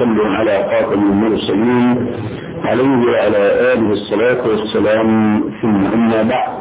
وسلم على خاتم المرسلين عليه وعلى آله الصلاة والسلام، ثم أما بعد.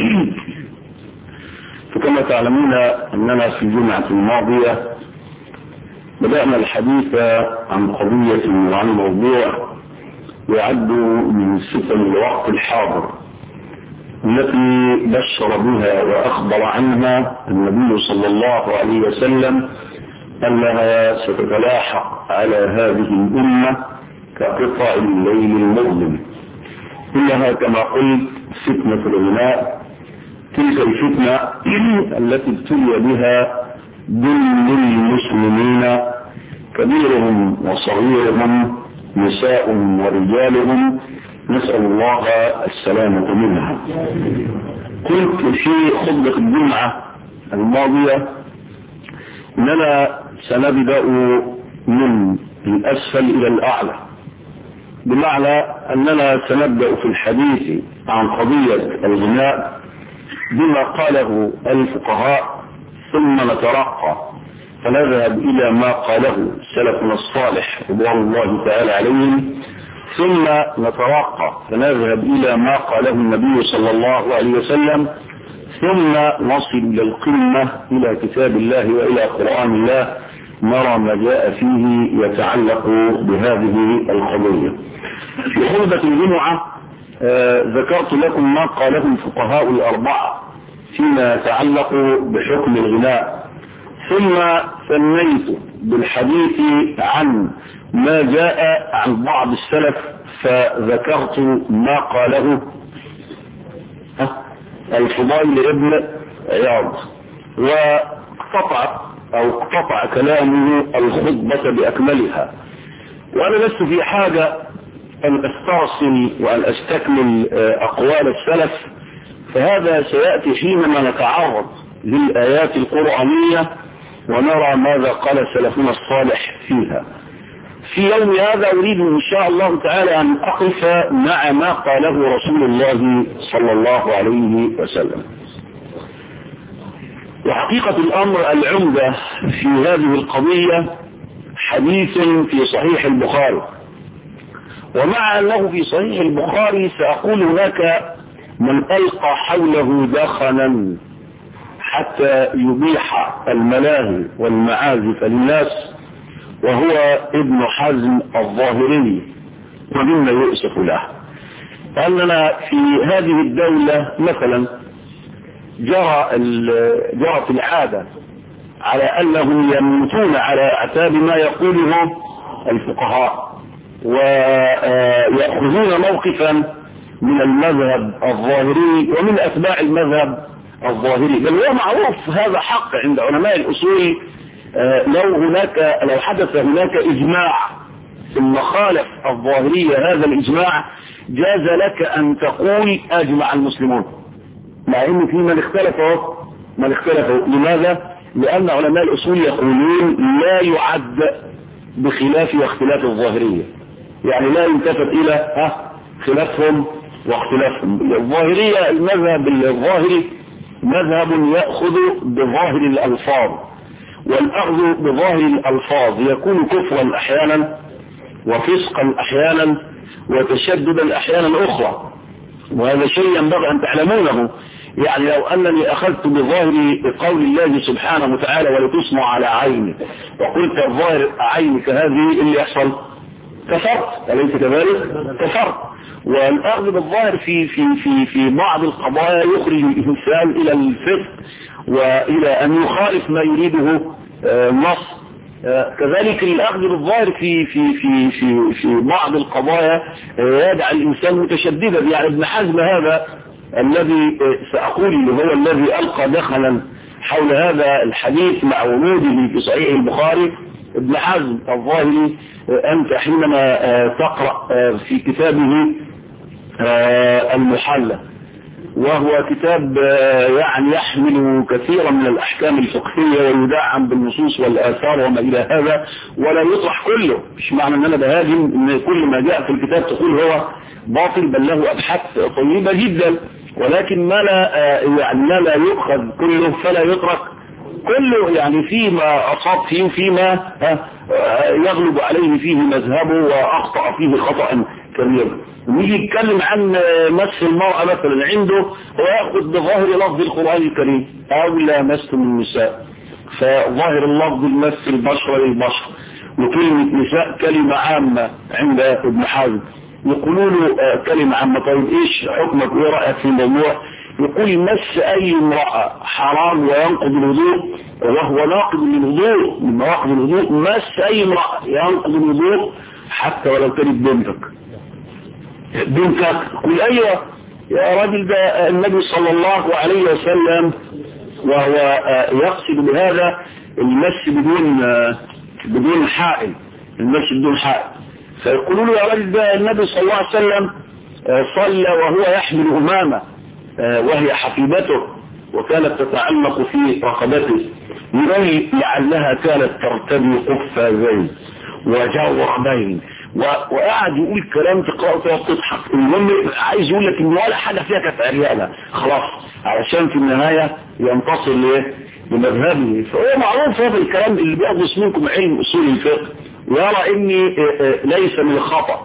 فكما تعلمون أننا في الجمعة الماضية بدأنا الحديث عن قضية وعن موضوع يعد من فتن الوقت الحاضر التي بشر بها وأخبر عنها النبي صلى الله عليه وسلم أنها ستتلاحق على هذه الأمة كقطع الليل المظلم. إنها كما قلت فتنة الغناء، تلك الفتنة التي ابتلي بها جل المسلمين كبيرهم وصغيرهم، نساء ورجالهم، نسأل الله السلامة منها. قلت في خطبة الجمعة الماضية أننا سنبدأ من الأسفل إلى الأعلى، بمعنى أننا سنبدأ في الحديث عن قضية الغناء بما قاله الفقهاء، ثم نترقى فنذهب إلى ما قاله سلفنا الصالح رضوان الله تعالى عليهم، ثم نترقى فنذهب إلى ما قاله النبي صلى الله عليه وسلم، ثم نصل إلى القمة إلى كتاب الله وإلى قرآن الله، نرى ما جاء فيه يتعلق بهذه القضية. في خطبة الجمعة ذكرت لكم ما قاله الفقهاء الأربعة فيما يتعلق بحكم الغناء، ثم ثنيت بالحديث عن ما جاء عن بعض السلف، فذكرت ما قاله الفضيل ابن عياض، واقتطع كلامه الخطبة بأكملها. وأنا لست في حاجة أن أسترسل وأن أستكمل أقوال السلف، فهذا سيأتي حينما نتعرض للآيات القرآنية ونرى ماذا قال سلفنا الصالح فيها. في يوم هذا أريد إن شاء الله تعالى أن أقف مع ما قاله رسول الله صلى الله عليه وسلم. وحقيقة الأمر العمدة في هذه القضية حديث في صحيح البخاري، ومع أنه في صحيح البخاري سأقول هناك من ألقى حوله دخنا حتى يبيح الملاهي والمعازف للناس، وهو ابن حزم الظاهري، ومما يؤسف له أننا في هذه الدولة مثلا جرت العادة على أنهم يموتون على أعتاب ما يقوله الفقهاء، ويأخذون موقفا من المذهب الظاهري ومن أتباع المذهب الظاهري، بل هو معروف هذا حق عند علماء الأصول. لو حدث هناك إجماع ثم خالف الظاهرية هذا الإجماع، جاز لك أن تقول أجمع المسلمون، مع أن في من اختلفوا. لماذا؟ لأن علماء الأصول يقولون لا يعد بخلاف واختلاف الظاهرية، يعني لا يلتفت إلى خلافهم واختلافهم. الظاهرية المذهب الظاهري مذهب يأخذ بظاهر الألفاظ، والأخذ بظاهر الألفاظ يكون كفرا أحيانا وفسقا أحيانا وتشددا أحيانا أخرى، وهذا شيء ينبغي أن تعلمونه. يعني لو أنني أخذت بظاهر قول الله سبحانه وتعالى ولتصنع على عيني، وقلت الظاهر عينك هذه اللي يحصل كفرت، أليس كذلك؟ كفرت. والأخذ بالظاهر في بعض القضايا يخرج الإنسان إلى الفسق وإلى أن يخالف ما يريده النص. كذلك الأخذ بالظاهر في بعض القضايا يدعى الإنسان متشددا. يعني ابن حزم هذا الذي سأقول هو الذي ألقى دخلا حول هذا الحديث مع وجوده في صحيح البخاري. ابن حزم الظاهري أنت حينما تقرأ في كتابه المحلى، وهو كتاب يعني يحمل كثيرا من الأحكام الفقهية ويدعم بالنصوص والآثار وما إلى هذا، ولا يطرح كله. مش معنى أن أنا بهاجم أن كل ما جاء في الكتاب تقول هو باطل، بل له أبحاث طيبة جدا، ولكن ما لا يؤخذ كله فلا يترك كله يعني فيما أصاب فيه وفيما يغلب عليه فيه مذهبه وأخطأ فيه خطأ كبير. ويجي يتكلم عن مس المرأة مثلا عنده ويأخذ بظاهر لفظ القرآن الكريم أو لامستم النساء، فظاهر اللفظ المس البشرة للبشر، وكلمة نساء كلمة عامة عند ابن حزم، يقولوا له كلمة عامة. طيب ايش حكمك وايه رأيك في الموضوع؟ يقول مس اي امرأة حرام وينقض الوضوء، وهو ناقض للوضوء، من نواقض الوضوء مس اي امرأة ينقض الوضوء حتى ولو كانت بنتك. قل ايوه يا راجل، ده النبي صلى الله عليه وسلم وهو يقصد بهذا المس بدون حائل، المس بدون حائل. فيقولوا له يا راجل، ده النبي صلى الله عليه وسلم صلى وهو يحمل أمامة وهي حفيدته وكانت تتعلق في رقبته، يقول لعلها كانت ترتدي قفازين وجوربين، وقاعد يقول كلام تقرأه وتضحك. المهم عايز يقول لك ان ولا حاجة فيها كانت عريانة خلاص، علشان في النهاية ينتصر لمذهبه. فهو معروف هذا الكلام اللي بيقضص منكم علم اصول الفقه، ويرى اني ليس من الخطأ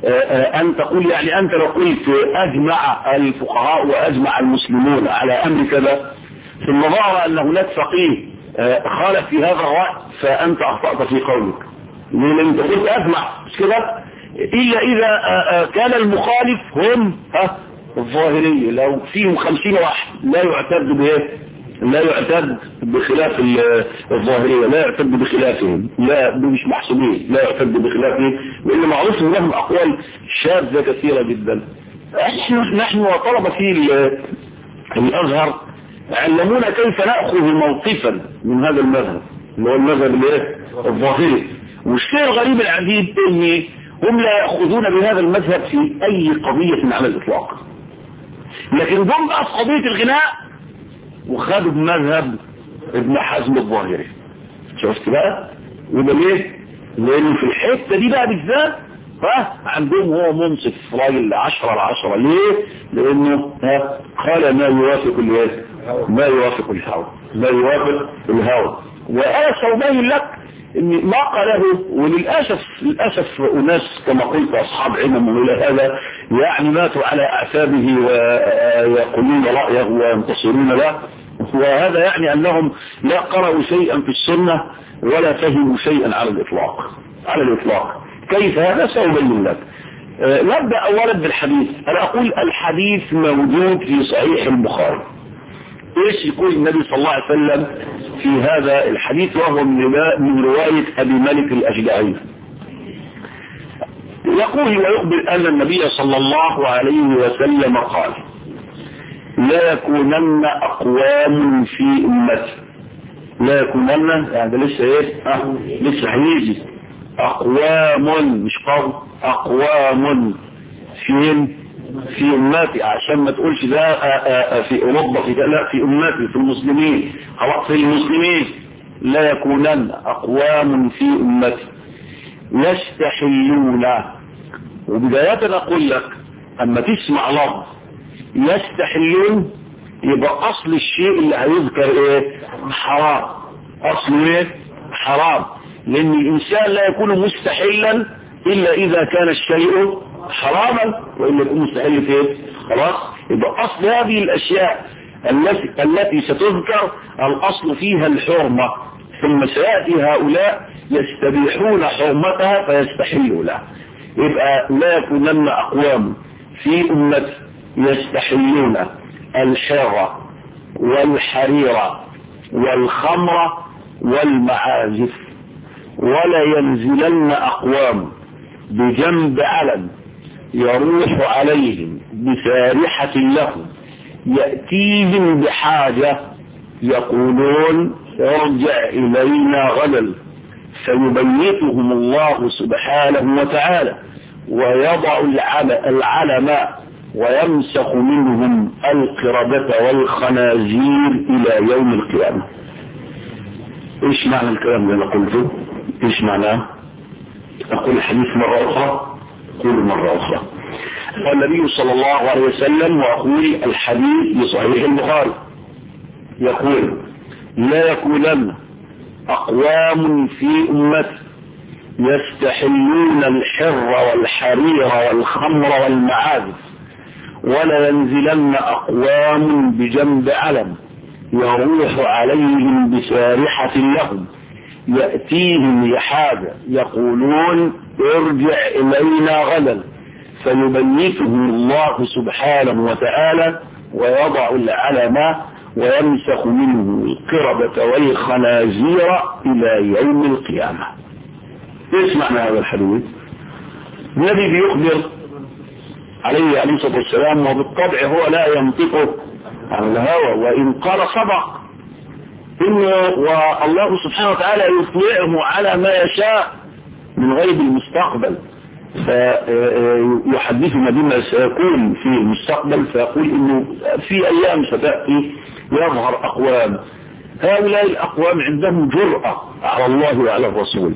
ان تقول يعني انت لو قلت اجمع الفقهاء واجمع المسلمون على امر كذا، ثم ظهر ان هناك فقيه خالف في هذا الرأي، فانت اخطأت في قولك. ليه؟ انت قلت اجمع مش كده، الا اذا كان المخالف هم الظاهرية، لو فيهم 50 واحد لا يعتد بايه؟ لا يعتد بخلاف الظاهرية، لا يعتد بخلافهم، لا مش محسوبين، لا يعتد بخلافهم، لأن معروف ان لهم أقوال شاذة كثيرة جدا. نحن وطلبة في الأزهر علمونا كيف نأخذ موقفا من هذا المذهب اللي هو المذهب الظاهري. والشيء الغريب العجيب ان هم لا يأخذون بهذا المذهب في أي قضية على الإطلاق، لكن جم بقى في قضية الغناء وخدوا بمذهب ابن حزم الظاهري. شفت بقى؟ وده ليه؟ لأنه في الحتة دي بقى بالذات عندهم هو منصف راجل 10/10. ليه؟ لأنه قال ما يوافق ما يوافق الهوى، ما يوافق الهوى. وأنا سأبين لك ان ما قاله، وللأسف أناس كما قلت أصحاب علم إلى هذا يعني ماتوا على أعتابه ويقولون رأيه وينتصرون له، وهذا يعني أنهم لا قرأوا شيئا في السنة ولا فهموا شيئا على الإطلاق. كيف هذا؟ سأبين لك. نبدأ أولا بالحديث. أنا أقول الحديث موجود في صحيح البخاري. ايش يقول النبي صلى الله عليه وسلم في هذا الحديث، وهو من رواية ابي مالك الاشجعي. يقول ويخبر ان النبي صلى الله عليه وسلم قال: لا يكونن اقوام في امتي. لا يكونن يعني لسه ايه؟ لسه هيجي. اقوام مش قوم، اقوام في امتي، عشان ما تقولش ده في اوروبا، في ده لا، في امتي، في المسلمين، خلاص في المسلمين. لا يكونن اقوام في امتي يستحلون. وبداية اقول لك اما تسمع لفظ يستحلون يبقى اصل الشيء اللي هيذكر ايه؟ حرام. اصله ايه؟ حرام، لان الانسان لا يكون مستحلا الا اذا كان الشيء حراما، وإلا يكون مستحيل فيه. خلاص، يبقى أصل هذه الأشياء التي ستذكر الأصل فيها الحرمة، ثم سيأتي هؤلاء يستبيحون حرمتها فيستحلوا لها. يبقى لا يكونن أقوام في أمتي يستحلون الحرة والحرير والخمر والمعازف، ولا ينزلن أقوام بجنب علم يروح عليهم بسارحة لهم يأتيهم بحاجة يقولون ارجع إلينا غدا، فيبيتهم الله سبحانه وتعالى ويضع العلم ويمسخ منهم القردة والخنازير إلى يوم القيامة. ايش معنى الكلام اللي قلته؟ ايش معناه؟ أقول الحديث مرة أخرى، أقول مرة أخرى. النبي صلى الله عليه وسلم، وأقول الحديث بصحيح البخاري، يقول: لا يكونن أقوام في أمتي يستحلون الحر والحرير والخمر والمعازف، ولا ينزلن أقوام بجنب علم يروح عليهم بسارحة لهم يأتيهم لحاجة يقولون ارجع إلينا غدا، فيبيتهم الله سبحانه وتعالى ويضع العلم ويمسخ منه القردة والخنازير إلى يوم القيامة. ايش معنى هذا الحديث؟ النبي بيخبر عليه الصلاة والسلام، وبالطبع هو لا ينطق عن الهوى، وإن قال صدق، إنه والله سبحانه وتعالى يطلعه على ما يشاء من غيب المستقبل، فيحدثنا بما سيكون في المستقبل، فيقول إنه في أيام ستأتي يظهر أقوام، هؤلاء الأقوام عندهم جرأة على الله وعلى الرسول،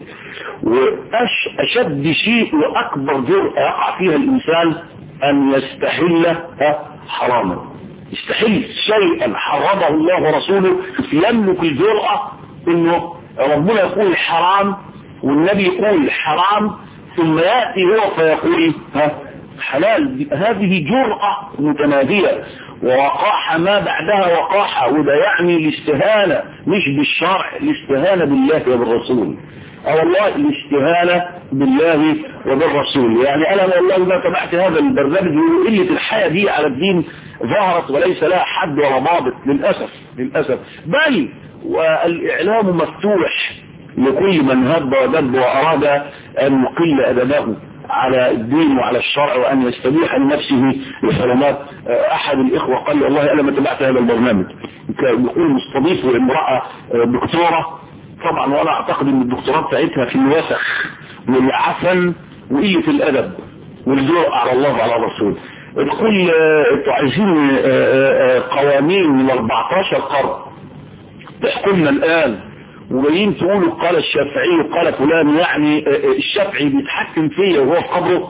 وأشد شيء وأكبر جرأة يقع فيها الإنسان أن يستحل حراما، يستحل شيئا حرمه الله ورسوله، يملك الجرأة إنه ربنا يقول حرام والنبي يقول حرام، ثم يأتي هو فيقول حلال. هذه جرأة متنادية، ووقاحة ما بعدها وقاحة، وده يعني الاستهانة مش بالشرع، الاستهانة بالله وبالرسول، او الله الاستهانة بالله وبالرسول. يعني انا والله ما تبعت هذا البرنامج وقلة الحياة دي على الدين ظهرت وليس لها حد ولا ضابط للأسف، بل والإعلام مفتوح لكل من هب ودب وأراد أن يقل أدبه على الدين وعلى الشرع وأن يستبيح لنفسه الحرمات. أحد الإخوة قال لي والله أنا ما تبعت هذا البرنامج، يقول مستضيف امرأة دكتورة، طبعا وأنا أعتقد أن الدكتوراه بتاعتها في الوسخ والعفن وقلة الأدب والجرأة على الله وعلى الرسول. تقول انتوا عايزين قوانين من 14 قرن تحكمنا الآن، وجايين تقولوا قال الشافعي وقال فلان، يعني الشافعي بيتحكم فيا وهو في قبره.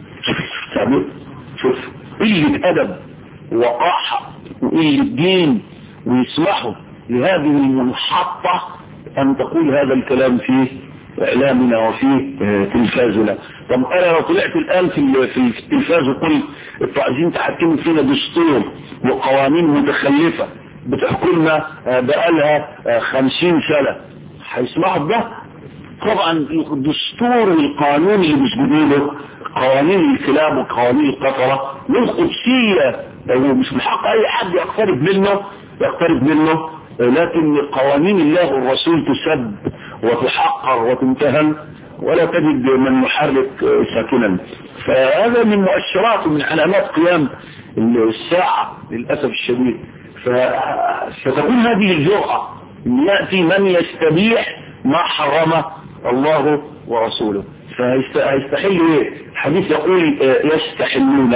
شوف قلة أدب وقاحة وقلة دين، ويسمحوا لهذه المنحطة أن تقول هذا الكلام في إعلامنا وفي تلفازنا. طب أنا لو طلعت الآن في التلفاز وقلت انتوا عايزين تحكموا فينا دستور وقوانين متخلفة بتحكمنا بقالها 50 سنة، هيسمعوا بده؟ طبعا الدستور والقانون اللي بيسجدوا له قوانين الكلاب وقوانين القطرة والقدسية، مش من حق أي حد يقترب منه، لكن قوانين الله والرسول تسب وتحقر وتمتهن، ولا تجد من يحرك ساكنا. فهذا من مؤشرات ومن علامات قيام الساعة للأسف الشديد. فتكون هذه الجرأة أن يأتي من يستبيح ما حرم الله ورسوله، فيستحل ايه؟ الحديث يقول يستحلون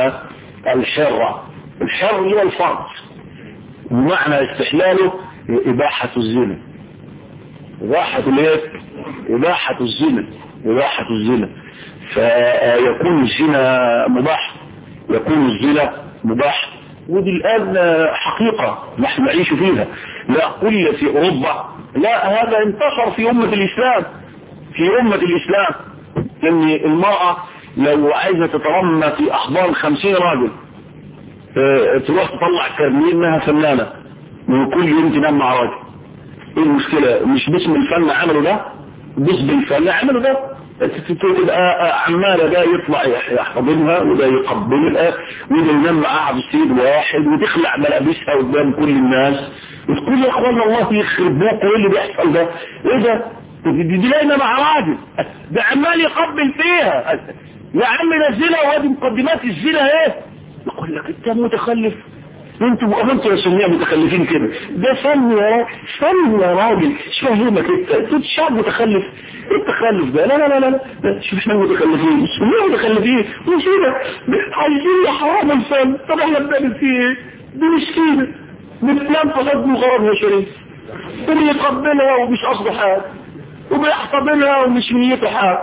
الحر هو الفرج، بمعنى استحلاله إباحة الزنا، إباحة الزنا، فيكون الزنا مباح، ودي الآن حقيقة نحن نعيش فيها. لا قل في أوروبا، لا هذا انتشر في أمة الإسلام، لأن المرأة لو عايزة تترمى في أحضان 50 راجل تروح تطلع كرنين انها فنانة وكل يوم تنام مع راجل. ايه المشكلة؟ مش باسم الفن عملوا ده، باسم الفن عملوا ده، تبقى عمالة ده يطلع يحضنها وده يقبلها وده ينام معها بسيد واحد وتخلع ملابسها قدام كل الناس وتقول يا اخوان الله يخرب بوك، وايه اللي بيحصل ده؟ ايه ده؟ دي لاقينا مع راجل ده عمال يقبل فيها، يا عم نزلها وهذه مقدمات الزنا ايه؟ يقول لك انت متخلف، انتوا يا سنية متخلفين كده، ده فن يا راجل، مش فاهمك انت شعب متخلف، التخلف ده لا شوف احنا متخلفين، السنية متخلفين مش كده، عايزين حرام الفن. طب احنا بنعمل فيه ايه؟ دي مش كده، بتنام فقط مغرضها شريف، وبيقبلها ومش قصده حاجه، وبيحتضنها ومش نيته حاجه.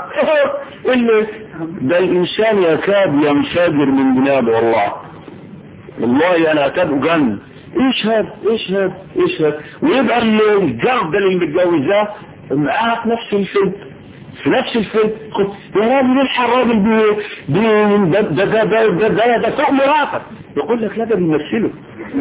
ده الانسان يكاد ينفجر من جنابه، والله انا اكاد اجن ايش هذا ويبقى الجرد اللي متجوزاه معاه في نفس الفيلم يا راجل الحق الراجل ده فوق مراتك، يقول لك لا ده بيمثله،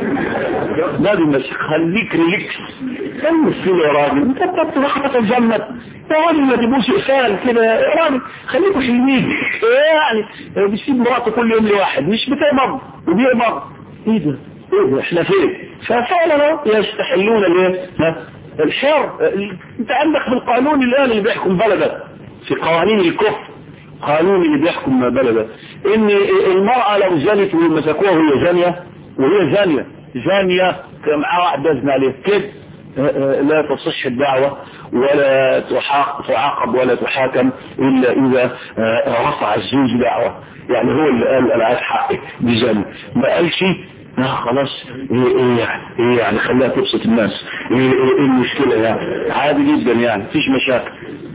خليك ريليكس، بيمثله يا راجل، انت بتروح تتجمد يا راجل، ما تبوش اقفال كده يا راجل، خليكوا حلوين يعني. بيسيب مراته كل يوم لواحد مش بتقبض وبيقبض، ايه ده احنا فين؟ ففعلا يستحلون الحر. انت عندك في القانون الان اللي بيحكم بلدك، في قوانين الكفر، قانون اللي بيحكم بلدك، ان المرأة لو زنت ومسكوها وهي زانية كان معاه واحد دازن عليه كده، لا تصح الدعوة ولا تعاقب ولا تحاكم الا اذا رفع الزوج دعوة، يعني هو اللي قال انا عايز حقي بزن، ما قالش خلاص ايه يعني خليها تبسط الناس، ايه المشكلة يعني، عادي جدا يعني، مفيش مشاكل.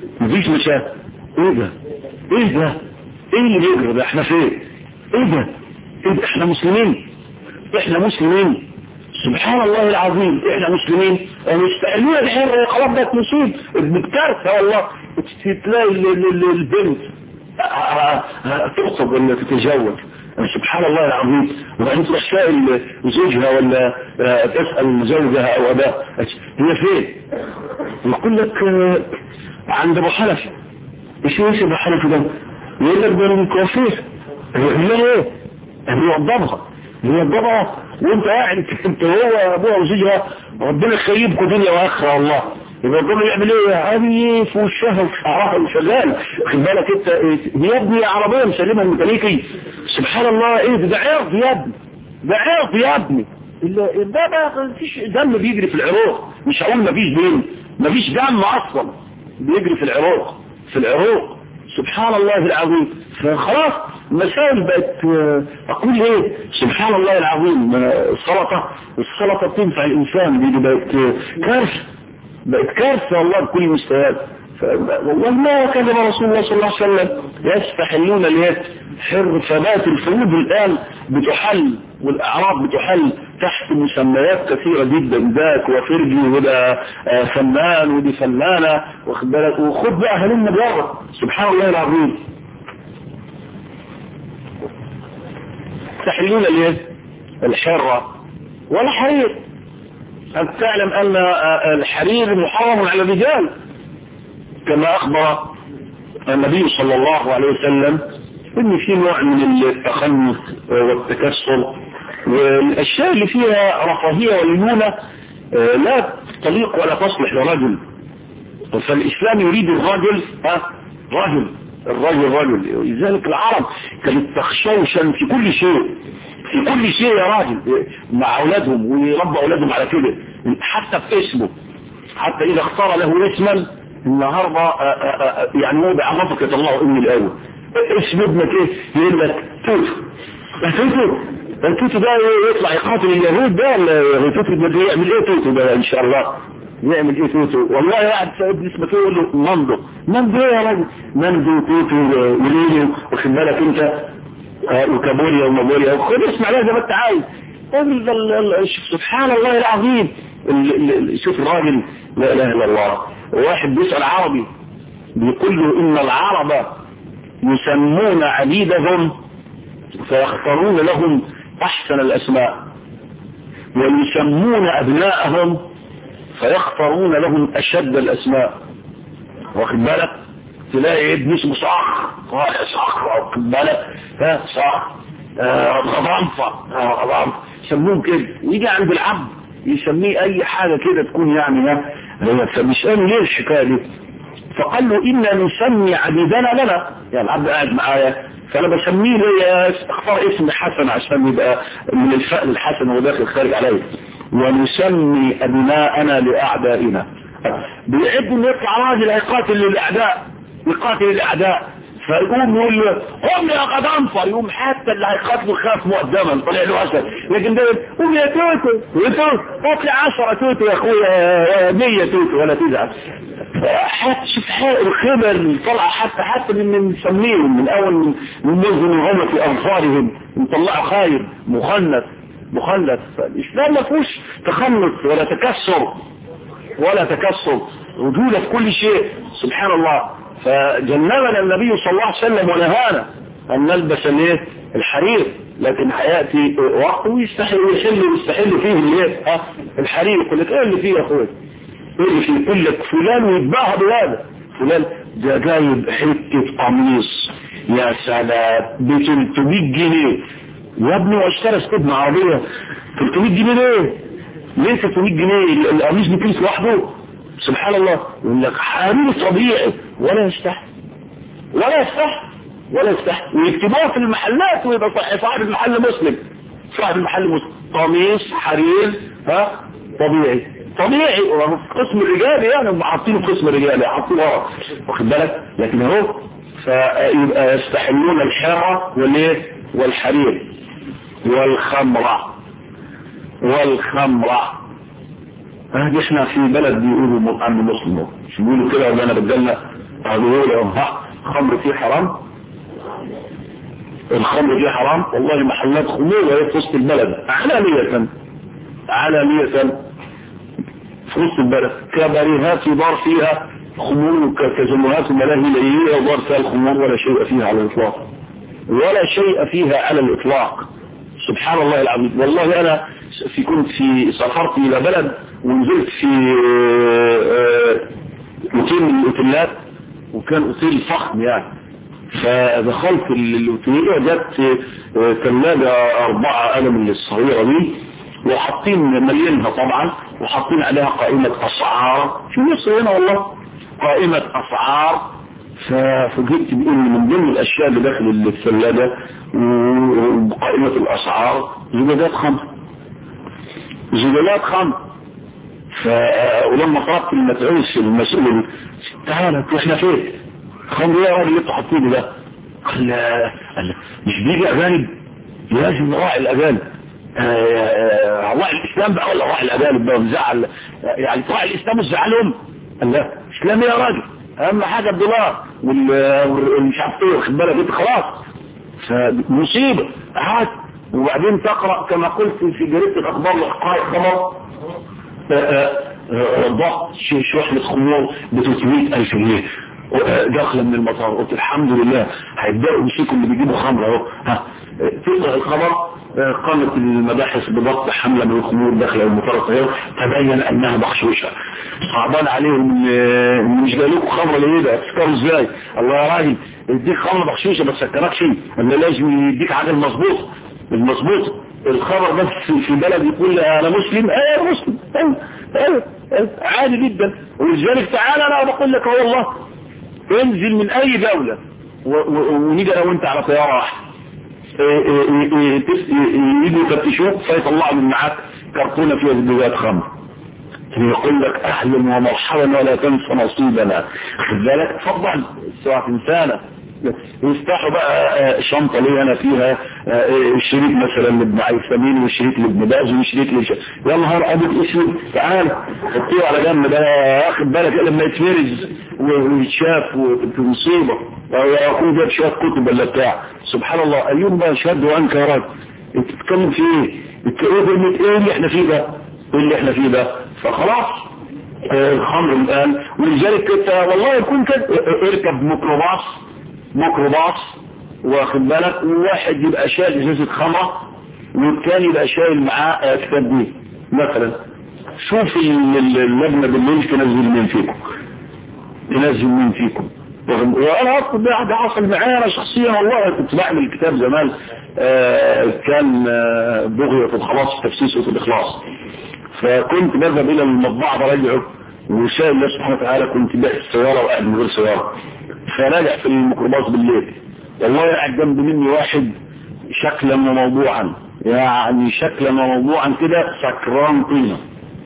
ايه ده اللي بيجري ده، احنا فين؟ ايه ده احنا مسلمين سبحان الله العظيم، احنا مسلمين ومستقلين الحر، خلاص ده نصيب بكارثة والله. تلاقي البنت تخطب ولا تتزوج سبحان الله العظيم، وبعدين تروح تسأل زوجها ولا تسأل زوجها او اباها هي فين؟ يقول لك عند ابو حنفي. ايش ابو حنفي ده؟ يقول لك ده الكوافير. يقول له ايه؟ بيوضبها وانت قاعد انت هو ابوها وزوجها، ربنا يخيبكم دنيا واخره والله. يبقى الراجل يعمل ايه؟ عادي في وشها وشعرها وشغال، خد بالك انت يا ابني عربيه مسلمها الميكانيكي سبحان الله، ايه ده عرض يا ابني ده ما فيش دم بيجري في العروق، مش هقول مفيش دم اصلا بيجري في العروق سبحان الله العظيم. فخلاص المسائل بقت اقول ايه سبحان الله العظيم. السلطه بتنفع الانسان، دي بقت كارثه والله بكل المستويات. والله ما كذب رسول الله صلى الله عليه وسلم، يستحلون حر. فبات الفروض الان بتحل والاعراض بتحل تحت مسميات كثيره جدا، ذاك وفرجي وده فنان ودي فنانه، واخد بالك، وخد بقى هلم بره سبحان الله العظيم. يستحلون الحره ولا حرير. أن تعلم أن الحرير محرم على الرجال كما أخبر النبي صلى الله عليه وسلم إن في نوع من التخنث والتكسر والأشياء اللي فيها رفاهية والليونة لا تليق ولا تصلح لرجل. فالإسلام يريد الرجل لذلك العرب كانت تخشوشا في كل شيء يا راجل مع أولادهم، ويربوا أولادهم على كده، حتى في اسمه، حتى إذا اختار له اسما النهاردة يعني هو بعرفك يطلعه إني الأول اسم ابنك إيه؟ يقول لك توتو ده يطلع يقاتل اليهود ده، توتو ده يعمل إيه؟ توتو ده إن شاء الله يعمل إيه توتو؟ والله واحد ابن اسمه يقول له مندو يا راجل، مندو توتو وليلو، واخد بالك أنت وكابوريا ومابوريا، خد اسمع لها زي ما انت عايز. سبحان الله العظيم. شوف الراجل لا اله الا الله، واحد بيسأل عربي بيقول له ان العرب يسمون عبيدهم فيختارون لهم احسن الاسماء، ويسمون ابناءهم فيختارون لهم اشد الاسماء، واخد بالك، تلاقي ابن اسمه صخر واخد بالك صخر غضنفة يسموهم كده، ويجي عند العبد يسميه اي حاجة كده تكون يعني مش قالوا ليه الحكاية دي. فقال له إنا نسمي عبيدنا لنا، يعني العبد قاعد معايا فانا بسميه لي اختار اسم حسن عشان يبقى من الفأل الحسن وداخل خارج عليه، ونسمي ابناءنا لاعدائنا. بيعد انه يطلع راجل يقاتل الاعداء فيقوم يقول له قم يا غضنفر، يقوم حتى اللي هيقاتله خاف مقدما طلع له اسد، لكن ده قوم يا توتو اطلع 10 توتو يا اخويا 100 توتو ولا تزعل. حتى شوف الخبر طلع حتى من مسميهم من اول من نظم هم في اظفارهم نطلعوا خاير مخنث مخلف. الإسلام ما فيهوش تخلط ولا تكسر وجوده في كل شيء سبحان الله. فجنبنا النبي صلى الله عليه وسلم ونهانا أن نلبس الحرير، لكن هياتي وقت ويستحل فيه الحرير. يقول لك ايه اللي فيه يا اخويا؟ ايه اللي فيه؟ يقول لك فلان ويتباهى بهذا، فلان ده جايب حته قميص يا سلام ب 300 جنيه يا ابني، واشترى استبنى عربيه 300 جنيه ليه 300 جنيه؟ القميص بكيس لوحده سبحان الله. يقول لك حرير طبيعي ولا يستحي ويكتبوها في المحلات ويبقى صاحب المحل مسلم، قميص حرير طبيعي قسم الرجال يعني هم حاطينه في قسم الرجال حاطينه ورا واخد بالك. لكن اهو فيبقى يستحلون الحرة والحرير والخمرة دي احنا في بلد بيقولوا عن مسلم مش بيقولوا كده ولا انا رجالنا بيقولوا خمر فيه حرام، الخمر دي حرام والله. محلات خمور وهي في وسط البلد علانية في وسط البلد، كباريهات يدار فيها خمور كجمعات وملاهي ليلية يدار فيها الخمور ولا شيء فيها على الإطلاق سبحان الله العظيم. والله أنا كنت سافرت إلى بلد ونزلت في أوتيل من الأوتيلات، وكان أوتيل فخم يعني. فدخلت الاوتيل وجدت ثلاجة 4 قلم الصغيرة دي، وحاطين مليانها طبعا، وحاطين عليها قائمة أسعار في مصر هنا والله، قائمة أسعار. ففوجئت بأن من ضمن الأشياء اللي داخل الثلاجة وقائمة الأسعار زجاجات خمر. ولما طلبت المتعوس المسؤول تعالى احنا فين خمر يا راجل اللي انتوا حاطينه ده؟ قال مش بيجي اجانب لازم نراعي الاجانب. راعي الاسلام بقى ولا راعي الاجانب بقى؟ مزعل يعني تراعي الاسلام وتزعلهم؟ قال لا اسلام يا راجل اهم حاجه الدولار والمش عارف ايه واخد بالك انت خلاص. فمصيبه قعدت وبعدين تقرا كما قلت في جريده الاخبار لحقائق خبر ضغط شحنة خمور ب 300,000 جنيه داخله من المطار. قلت الحمد لله هيبداوا يمسكوا اللي بيجيبوا خمر اهو. تقرا الخبر قامت المباحث بضبط حمله من الخمور داخله المطار الطيار، تبين انها بخشوشه. صعبان عليهم مش جاي لكم خمر ليه ده؟ تفكروا ازاي؟ الله يا راجل يديك خمر بخشوشه ما تسكركش، ولا لازم يديك عدد مظبوط المظبوط. الخبر بس في بلد يقول انا مسلم مسلم عادي جدا. ولذلك تعالى انا بقول لك اهو والله انزل من اي دولة ونيجي انا وانت على طيارة واحدة يجوا يفتشوك فيطلعوا من معاك كرتونة فيها زجاجات خمر، يقول لك اهلا ومرحبا ولا تنسى نصيبنا خد بالك اتفضل سواء انسانة. يفتحوا بقى شنطة لي انا فيها الشريك مثلا لابن عيسامين والشريك لابن باز والشريك يا نهار ابيض اسود تعال حطيه على جنب ده واخد بالك لما يتفرز ويتشاف وفي مصيبة ويكون جاب شوية كتب ولا بتاع سبحان الله. اليوم بقى شهد وانك يا راجل انت بتتكلم في ايه؟ ايه اللي احنا فيه ده؟ فخلاص الخمر الان. ولذلك انت والله يكون كده اركب ميكروباص واخد بالك، وواحد يبقى شايل ازازه خمره والثاني يبقى شايل معاه كتاب دين مثلا. شوف اللجنه بالليل تنزل مين فيكم. وانا اصلا ده حصل معايا انا شخصيا والله. كنت بعمل كتاب زمان كان بغية الخلاص تفسيس الاخلاص، فكنت بذهب الى المطبعه براجعه وشايل الله سبحانه وتعالى. كنت باقي السياره وقاعد من غير سياره، فراجع في الميكروباص بالليل والله قاعد جنب مني واحد شكلا وموضوعا كده سكران طينه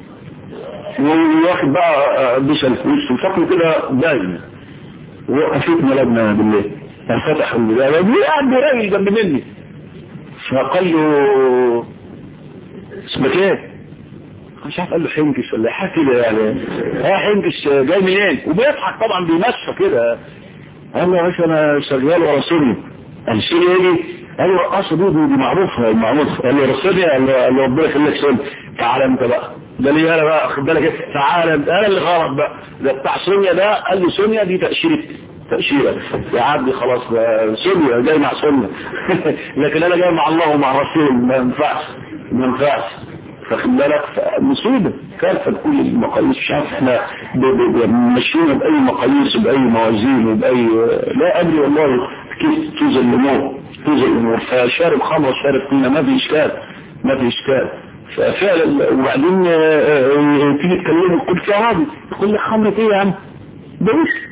وواخد بقى بشل في وشه وشكله كده باين. وقفتنا لجنه بالليل ففتح الباب قاعد راجل جنب مني فقال له اسمك ايه؟ مش عارف قال له حنكش ولا حاجه كده يعني حنكش جاي منين؟ وبيضحك طبعا بيمشى كده. قال له يا باشا انا شغال ورا سوري. قال سوري ايه؟ قال له رقاصه دي معروفه المعروف. قال له سونيا، قال له ربنا يخليك سونيا، تعالى انت بقى. ده ليه انا بقى، خد بالك تعالى انت، انا اللي غلط بقى، ده بتاع سونيا ده. قال له سونيا دي تاشيره يا عبدي، خلاص سونيا جاي مع سونيا لكن انا جاي مع الله ومع الرسول، ما ينفعش. فخد بالك مصيبه كارثه بكل المقاييس. مش عارف احنا ماشيين باي مقاييس وباي موازين وباي، لا ادري والله كيف تظلموه. فشارب خمر شارب فينا ما في اشكال. ففعلا. وبعدين تيجي تكلمه تقول فيها عادي، يقول لك خمرة ايه يا عم؟ ده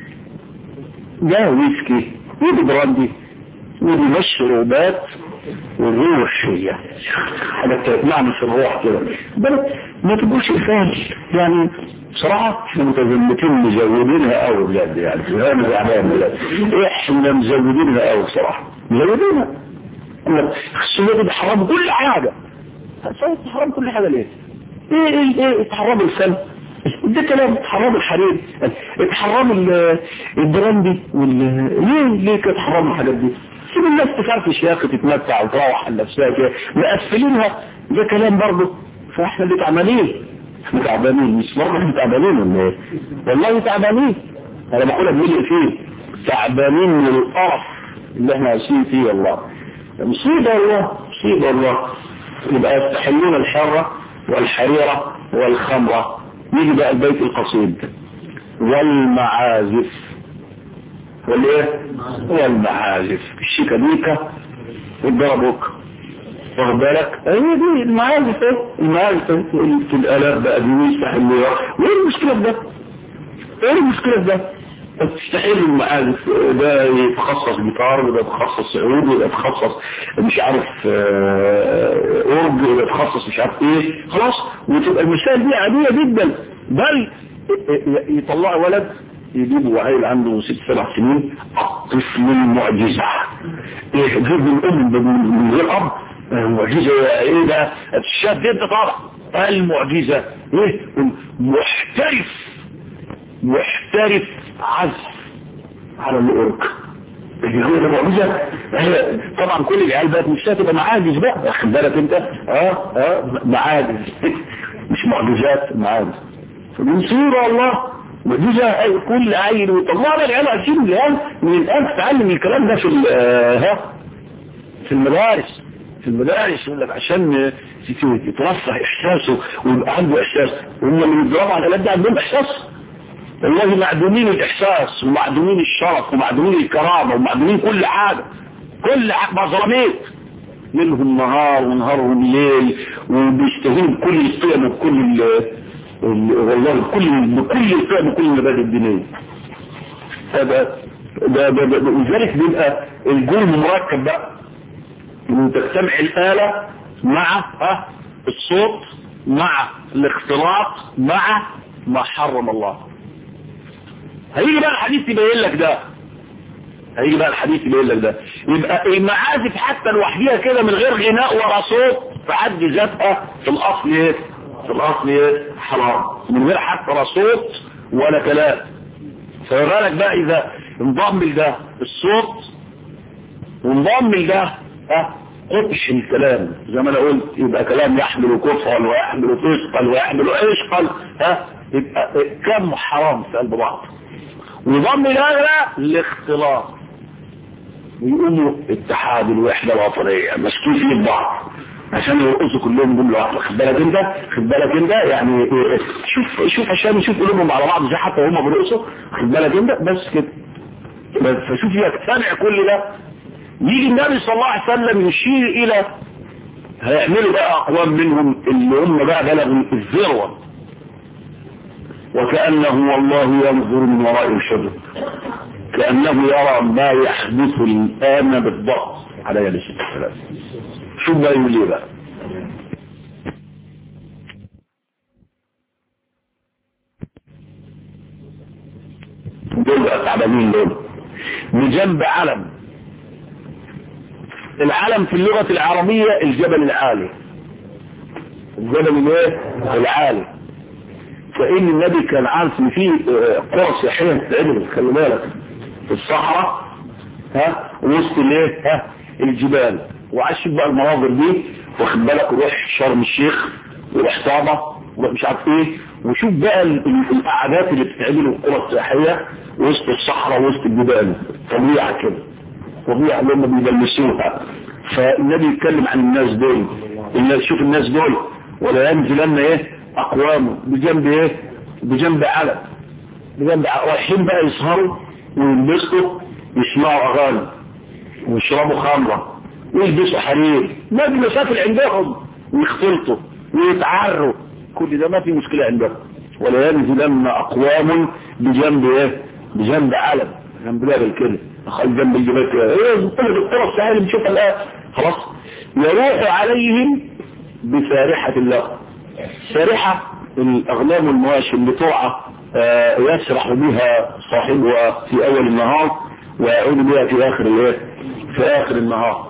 ويسكي ودي براندي ودي مشروبات وروحية، حاجة معنى في الروح كده. ما تقولش الفهم يعني. بصراحة احنا متزمتين مزودينها قوي بجد يعني. انا زعلان بجد، احنا مزودينها قوي بصراحة، مزودينها. السنة دي حرام كل حاجة. حرام كل حاجة ليه؟ ايه تحرم الفن؟ ده كلام. تحرم الحرير، تحرم البراندي ليه كده تحرم الحاجات دي؟ سيب الناس تفرفش يا اخي، تتمتع وتروح على نفسها كده، مقفلينها. ده كلام برضه. فاحنا اللي تعبانين، مش مرة احنا تعبانين ولا ايه؟ والله تعبانين. انا بقولها بملء فيه، تعبانين من القرف اللي احنا عايشين فيه. والله مصيبة والله. يبقى يستحلون الحرة والحريرة والخمرة. يجي بقى البيت القصيد والمعازف والمعازف، الشيكابيكا والدربوك، واخد بالك؟ هي دي المعازف. في الآلات بقى دي يستحلوها. وايه المشكلة في ده؟ تستحيل المعازف ده يتخصص جيتار، وده يتخصص عود، وده يتخصص مش عارف اورج، وده يتخصص مش عارف ايه. خلاص، وتبقى المسائل دي عادية جدا. بل يطلع ولد، يجيبوا عيل عنده 6-7 سنين، الطفل المعجزة. يجيب الام من غير اب، معجزة ايه ده؟ الشاب ده انت طالع المعجزة ايه؟ محترف عزف على الأورج. هو ده معجزة. طبعا كل العيال بقت مش هتبقى معاجز بقى، واخد بالك انت؟ معاجز مش معجزات، معاجز. فبنصير والله معجزة. كل عيل وطلعنا العيال عايزين من الآن تتعلم الكلام ده في المدارس يقول لك عشان يترفع احساسه ويبقى عنده احساس. هم اللي بيضربوا على الالات ده عندهم احساس؟ والله معدومين الاحساس ومعدومين الشرف ومعدومين الكرامه ومعدومين كل حاجه مظلمات. ليلهم نهار ونهارهم ليل، وبيشتهون بكل القيم وبكل والله بكل القيم وكل المبادئ الدينيه. ولذلك بيبقى الجرم مركب بقى، ان تجتمع الآلة مع الصوت مع الاختلاط مع ما حرم الله. هيجي بقى الحديث يبين لك ده. يبقى المعازف حتى لوحديها كده من غير غناء ولا صوت في حد ذاتها في الاصل حرام، من غير حتى لا صوت ولا كلام. فيبقى لك بقى اذا انضم لده الصوت وانضم لده قطش الكلام زي ما انا قلت، يبقى كلام يحمل كفرا ويحمل فسقا ويحمل عشقا. يبقى كم حرام في قلب بعض. وضم هذا الاختلاط، ويقوموا اتحاد الوحده الوطنيه ماسكين في بعض عشان يرقصوا كلهم جمله واحده. خد بالك انت يعني شوف عشان نشوف قلوبهم على بعض زي حتى هم بيرقصوا. خد بالك انت بس كده. فشوف يجتمع كل ده، يجي النبي صلى الله عليه وسلم يشير الى هيعملوا بقى اقوام منهم اللي هم بقى بلغوا الذروه، وكأنه والله ينظر من وراء الشجر، كأنه يرى ما يحدث الآن بالضبط عليه السلام. شو بقى يقول لي بقى؟ دول بقى تعبانين دول بجنب علم. العلم في اللغة العربية الجبل العالي، الجبل العالي. فإن النبي كان عارف ان في قرى سياحية تتعمل، خلي بالك، في الصحراء وسط الايه الجبال. وعاش بقى المناظر دي، واخد بالك، وروح شرم الشيخ وروح طابة وروح مش عارف ايه، وشوف بقى القعدات اللي بتتعمل القرى السياحيه وسط الصحراء وسط الجبال، طبيعه كده، طبيعه اللي هم بيبلشوها. فالنبي يتكلم عن الناس دول، شوف الناس دول، ولا ينزلن اقوام بجنب علم، رايحين بقى يسهروا وينبسطوا، يسمعوا اغاني ويشربوا خمره ويلبسوا حرير، مجلسات عندهم ويختلطوا ويتعروا، كل ده ما في مشكله عندهم. ولا ينزلن اقوام بجنب علم، جنب جبل كده، جنب الجبال كده، كل القرى السهله اللي بنشوفها الان خلاص. يروح عليهم بسارحه الله. سارحه الاغلام والمواشي اللي تقع يسرح بها صاحبها في اول النهار ويعود بها في اخر النهار.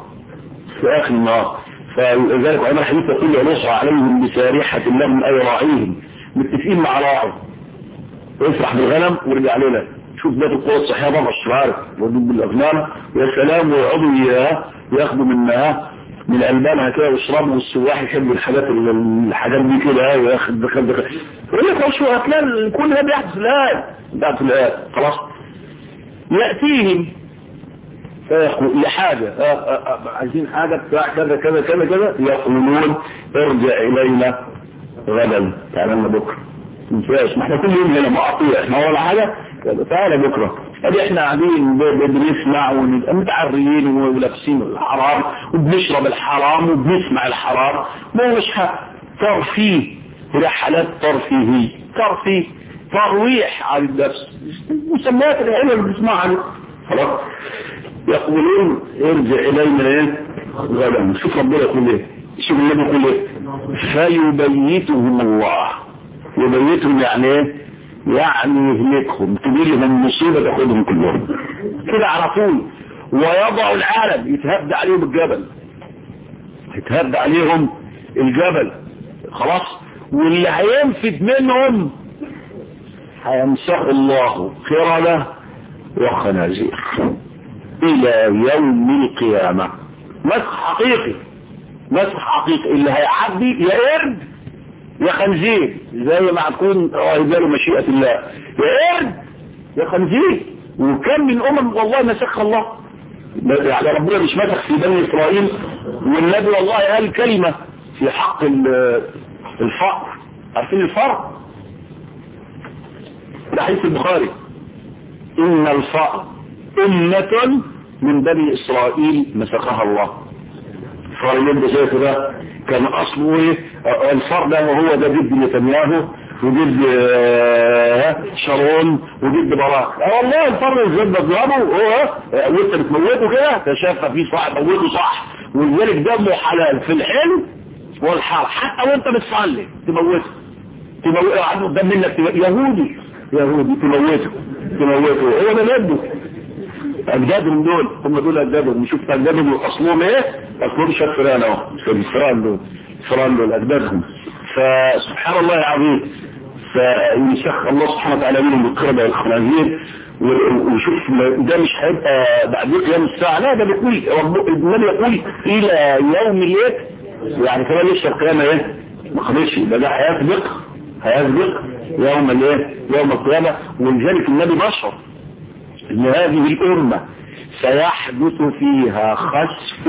فلذلك عمر حديث يقول ينصر عليهم بسارحة لهم اي راعيهم، متفقين مع راعي يسرح بالغنم ويرجع لنا. شوف ده القوة الصحية بقى مش عارف موجود بالاغنام، ويا سلام، ويقعدوا ياخدوا منها من البانها كده ويشربوا، والسواح يحبوا الحاجات دي كده، وياخد يقول لك شو هتلاقي كل ده بيحدث الان خلاص. يأتيهم لحاجة عايزين حاجة بتاع كذا كذا كذا كذا، يقولون ارجع إلينا غدا، تعالى بكرة. مفيش، ما احنا كل يوم هنا معطية، احنا ولا حاجة، تعالى بكرة. ادي احنا قاعدين بنسمع ونبقى متعريين ولابسين الحرام وبنشرب الحرام وبنسمع الحرام، ما مش ترفيه، رحلات ترويح على النفس، مسميات العلم اللي بنسمعها خلاص. يقولون ارجع الينا غدا. شوف ربنا يقول ايه، شوف النبي يقول ايه، فيبيتهم الله. يبيتهم يعني ايه؟ يعني يهلكهم، تجي لهم مصيبه تاخذهم كلهم كده على طول. ويضع العالم، يتهد عليهم الجبل خلاص. واللي هينفد منهم هيمسح الله قردة وخنازير الى يوم القيامة. مسح حقيقي اللي هيعدي يا قرد يا خنزير، زي ما هتكون رجال مشيئة الله، يا قرد يا خنزير. وكم من والله مسخ الله، يعني ربنا مش مسخ في بني اسرائيل، والنبي والله قال كلمة في حق الفقر. عارفين الفقر؟ ده حديث البخاري، إن الفقر أمة من بني إسرائيل مسخها الله. فالمد شايفه ده كان أصله إيه؟ الفقر ده وهو ده ضد نتنياهو وضد شارون وضد براك. والله الفقر الزبد بضربه وانت بتموته كده تشافى فيه صح، موته صح، ولذلك دمه حلال في الحلو والحار، حتى وانت بتصلي تموته عنه قدام منك يهودي تموته. هو ده نبده اجدادهم دول، هم دول اجدادهم. نشوف اجدادهم اصلهم ايه، اصلهم شفران اهو، الفران دول اجدادهم. فسبحان الله العظيم، فينسخ الله سبحانه وتعالى منهم القردة والخنازير. وشوف ده مش هيبقى بعد قيام الساعه، لا ده بيقول النبي يقول الى يوم الليل، يعني كمان لسه القيامه ما خلصش، ده هيسبق يوم القيامه. ولذلك النبي بشر ان هذه الامه سيحدث فيها خسف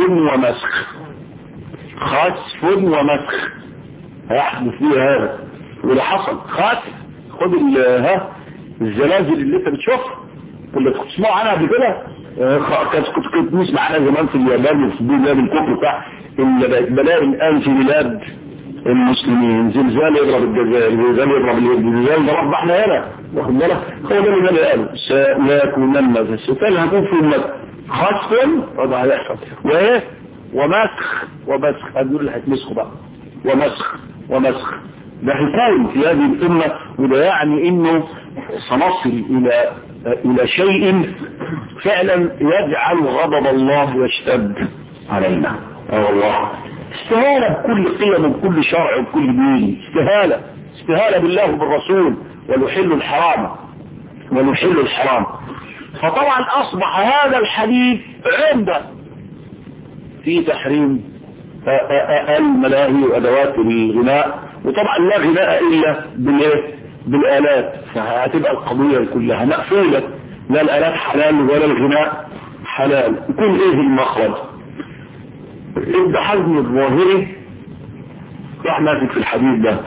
ومسخ، هيحدث فيها هذا، وده حصل خسف. خد الزلازل اللي انت بتشوفها كنت تسمعوا عنها قبل كده، كنت نسمع عنها زمان في اليابان وفي بلاد الكفر بتاع اللي بقت بلاقي الان في بلاد المسلمين، زلزال يضرب الجزائر، زلزال يضرب الجزائر، ضرب احنا هنا، واخد بالك؟ هو ده اللي قال سيكونن في السفال، هنكون في المسخ خسف، وده هيحصل ومسخ هدول اللي هيتمسخوا بقى، ومسخ ده حكاية في هذه الأمة. وده يعني انه سنصل الى شيء فعلا يجعل غضب الله يشتد علينا. والله استهالة بكل قيم وبكل شرع وبكل دين، استهالة بالله وبالرسول، ونحل الحرام. فطبعا اصبح هذا الحديث عمدة في تحريم الملاهي وادوات الغناء. وطبعا لا غناء الا بالالات، فهتبقى القضية كلها مقفولة، لا الالات حلال ولا الغناء حلال. يكون ايه المخرج؟ ابن حزم الظاهري راح ماسك في الحديث ده،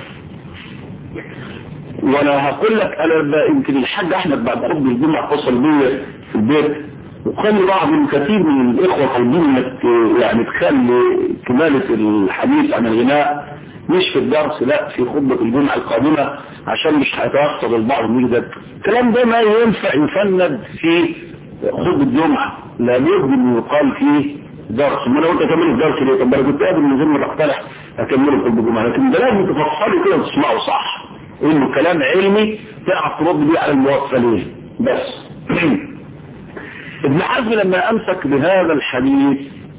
وانا هقول لك انا يمكن الحاج احمد بعد قرب الجمعة اتصل بيا في البيت وقال لي بعض كثير من الاخوة طالبين انك يعني تخلي كمالة الحديث عن الغناء مش في الدرس، لا في خطبة الجمعة القادمة عشان مش هيتأثر البعض من ده. الكلام ده ما ينفع يفند في خطبة الجمعة، لابد انه يقال فيه درس. ما انا قلت اكمله في درس ليه؟ طب انا كنت قادر من غير ما تقترح اكمله في خطبة الجمعة، لكن ده لازم تفصلي كده وتسمعه صح، انه كلام علمي تعرف ترد بيه على الموصلين بس. ابن حزم لما امسك بهذا الحديث،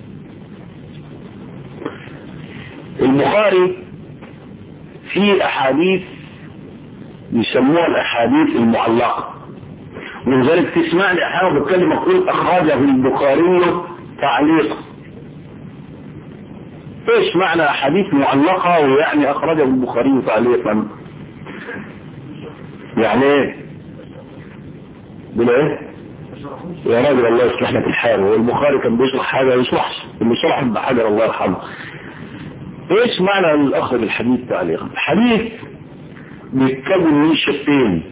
البخاري في احاديث يسموها الاحاديث المعلقة، ولذلك تسمعني احيانا بتكلم اقول اخرجه البخاري تعليقا. ايش معنى احاديث معلقة ويعني اخرجه البخاري تعليقا؟ يعني ايه؟ بلا ايه؟ يا راجل الله يصلح لك الحال، والبخاري كان بيشرح حاجة يشرحش، اللي شرح ابن حجر الله يرحمه. ايش معنى الاخذ الحديث تعليقا؟ الحديث بيتكون من شقين،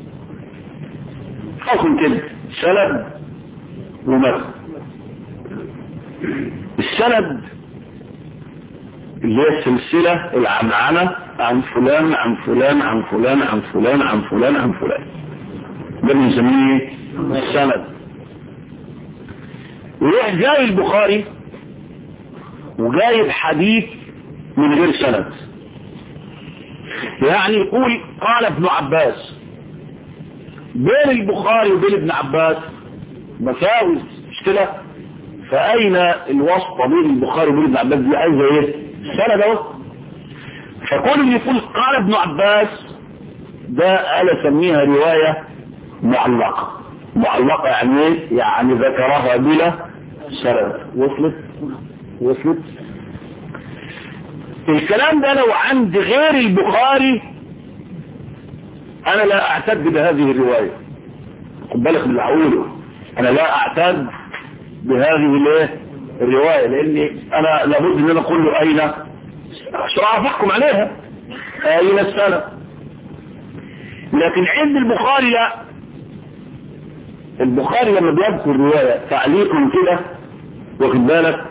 حكم كده سند ومتن. السند اللي هي السلسلة العنعنة عن فلان عن فلان عن فلان عن فلان عن فلان عن فلان، ده بنسميه السند. ويروح جاي البخاري وجايب حديث من غير سند، يعني يقول قال ابن عباس. بين البخاري وبين ابن عباس مساوي مشكلة، فأين الواسطة بين البخاري وبين ابن عباس؟ دي عايزة ايه؟ سند اهو. فكل اللي يقول قال ابن عباس ده انا اسميها رواية معلقة. معلقة يعني ايه؟ يعني ذكرها بلا سند. وصلت الكلام ده لو عند غير البخاري انا لا اعتد بهذه الرواية، خد بالك من اللي هقوله، انا لا اعتد بهذه الرواية، لاني انا لابد ان انا اقول له اين عشان اعرف احكم عليها اين السنة. لكن عند البخاري لا، البخاري لما بيذكر الرواية تعليقا كده واخد بالك،